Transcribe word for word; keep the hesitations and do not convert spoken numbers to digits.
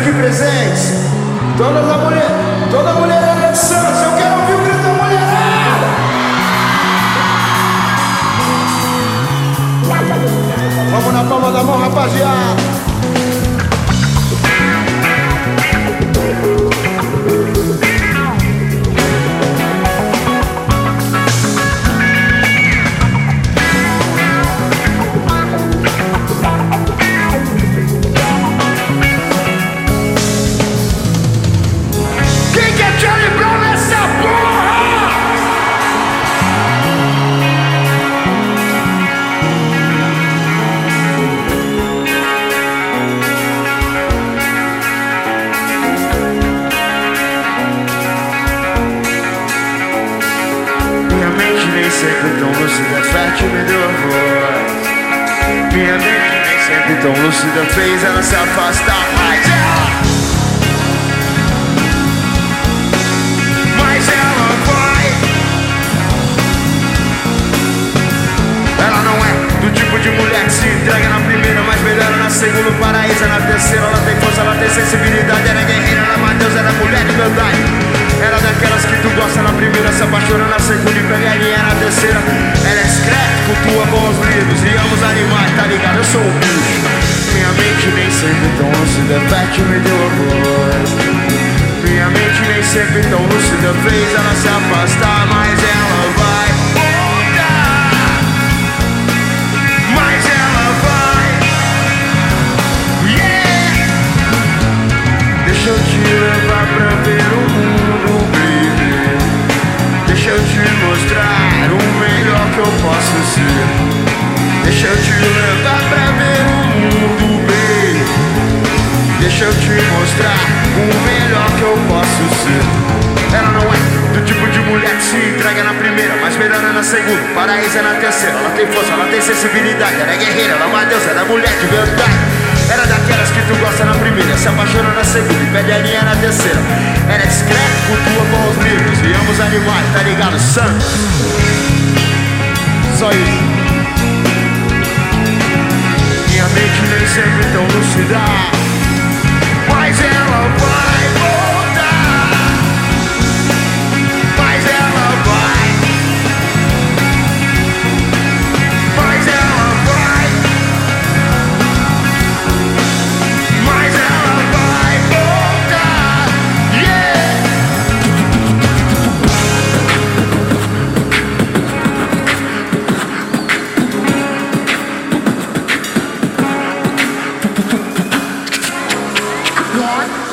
aqui presentes, todas as mulheres, toda mulherada de Santos, eu quero ouvir o grito da mulherada. Vamos na palma da mão, rapaziada. Sempre tão lúcida, fértil me deu a voz. Minha mente nem sempre tão lúcida fez ela se afastar. Mas ela Mas ela vai. Ela não é do tipo de mulher que se entrega na primeira, mas melhora na segunda, paraíso na terceira. Ela tem força, ela tem sensibilidade. Ela é guerreira, ela é Matheus, ela é mulher de verdade. Ela é daquelas que tu gosta na primeira, se apaixona na segunda e pega a linha na terceira. Ela é discreta, cultua bons livros e ama os animais, tá ligado? Eu sou um bicho. Minha mente nem sempre tão lúcida, fértil me deu a voz. Minha mente nem sempre tão lúcida fez ela se afastar, mas ela vai voltar. Mas ela vai. Yeah! Deixa eu te levar pra ver o mundo, baby. Deixa eu te mostrar o melhor que eu posso ser. Deixa eu te levar pra ver o mundo, baby. Deixa eu te mostrar o melhor que eu posso ser. Ela não é do tipo de mulher que se entrega na primeira, mas melhora na segunda, paraíso é na terceira. Ela tem força, ela tem sensibilidade. Ela é guerreira, ela é uma deusa, ela é mulher de verdade. Ela é daquelas que tu gosta na primeira, se apaixona na segunda e pede a linha na terceira. Ela é discreta, cultua bons livros e ama os animais, tá ligado? Santos. Só isso. Minha mente nem sempre tão lúcida, mas ela vai voltar. Mas ela vai. Mas ela vai. Mas ela vai voltar. Yeah! What?